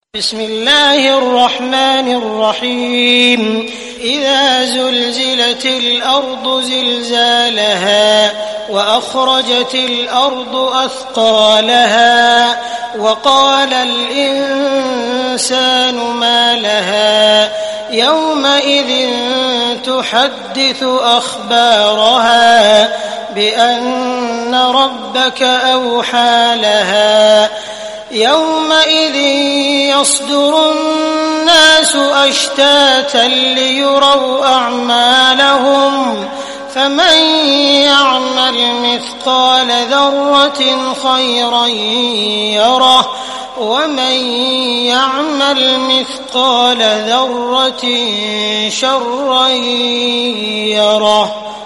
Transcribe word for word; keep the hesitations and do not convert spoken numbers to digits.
بسم الله الرحمن الرحيم إذا زلزلت الأرض زلزالها وأخرجت الأرض أثقالها وقال الإنسان ما لها يومئذ تحدث أخبارها بأن ربك أوحى لها يومئذ يصدر الناس أشتاتا ليروا أعمالهم فمن يعمل مثقال ذرة خيرا يره ومن يعمل مثقال ذرة شرا يره.